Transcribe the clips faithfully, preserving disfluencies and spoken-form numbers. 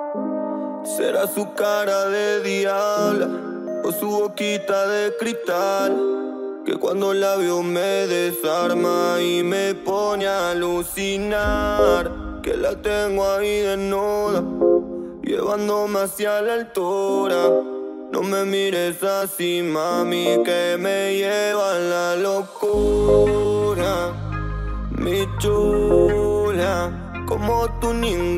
Será su cara de diabla o su boquita de cristal, que cuando la veo me desarma y me pone a alucinar. Que la tengo ahí desnuda, llevándome hacia la altura. No me mires así, mami, que me lleva a la locura. Mi chula, como tú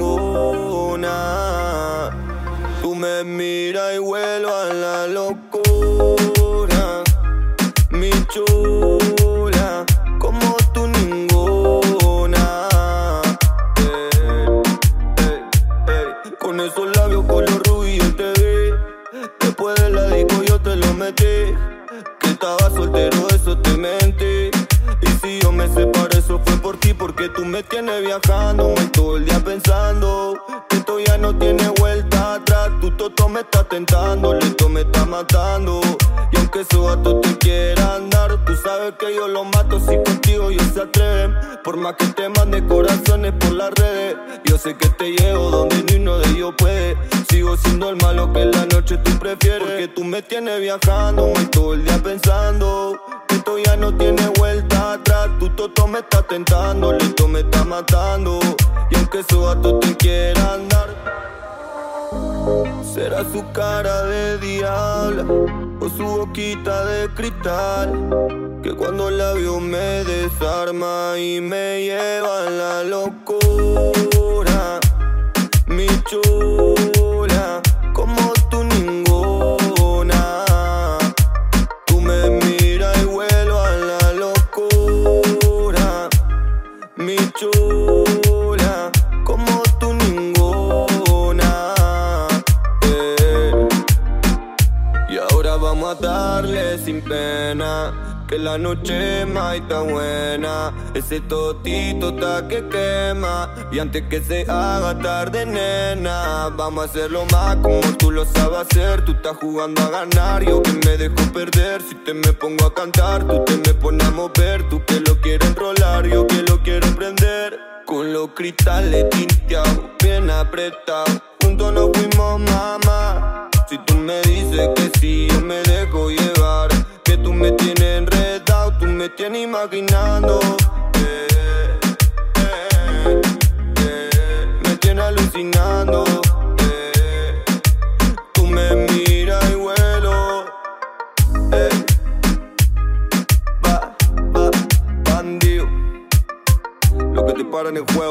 ninguna. Tú me miras y vuelo a la locura. Mi chula, como tú ninguna. Ey, ey, ey. Con esos labios color rubí yo te vi. Después de la disco yo te lo metí. Que estaba soltero, eso te mentí. Y si yo me separé, eso fue por ti. Porque tú me tienes viajando, me todo el día pensando que esto ya no tiene vuelta atrás. Tu toto me está tentando, lento me está matando. Y aunque esos gatos te quieran dar, tú sabes que yo los mato si contigo ellos se atreven. Por más que te mande corazones por las redes, yo sé que te llevo donde ni uno de ellos puede. Sigo siendo el malo que en la noche tú prefieres. Porque tú me tienes viajando, me todo el día pensando que esto ya no tiene vuelta atrás. Tu toto me está tentando, lento me está matando. Y aunque esos gatos te quieran dar, será su cara de diabla o su boquita de cristal, que cuando la veo me desarma y me lleva a la locura. Mi chula, como tú ninguna. Tú me miras y vuelo a la locura. Mi chula, como tú ninguna. Eh. Y ahora vamos a darle sin pena, que la noche más está buena. Ese totito está que quema. Y antes que se haga tarde, nena, vamos a hacerlo más como tú lo sabes hacer. Tú estás jugando a ganar, yo que me dejo perder. Si te me pongo a cantar, tú te me pones a mover. Tú que lo quieres enrolar, yo que lo quiero prender. Con los cristales tinteados, bien apretados, juntos nos fuimos, mamá. Si tú me dices que sí, yo me dejo llevar. Que tú me tienes enredado, tú me tienes imaginando. eh, eh, eh, Me tienes alucinando. eh, Tú me miras y vuelo. eh, Va, va, bandido. Lo que te para en el juego.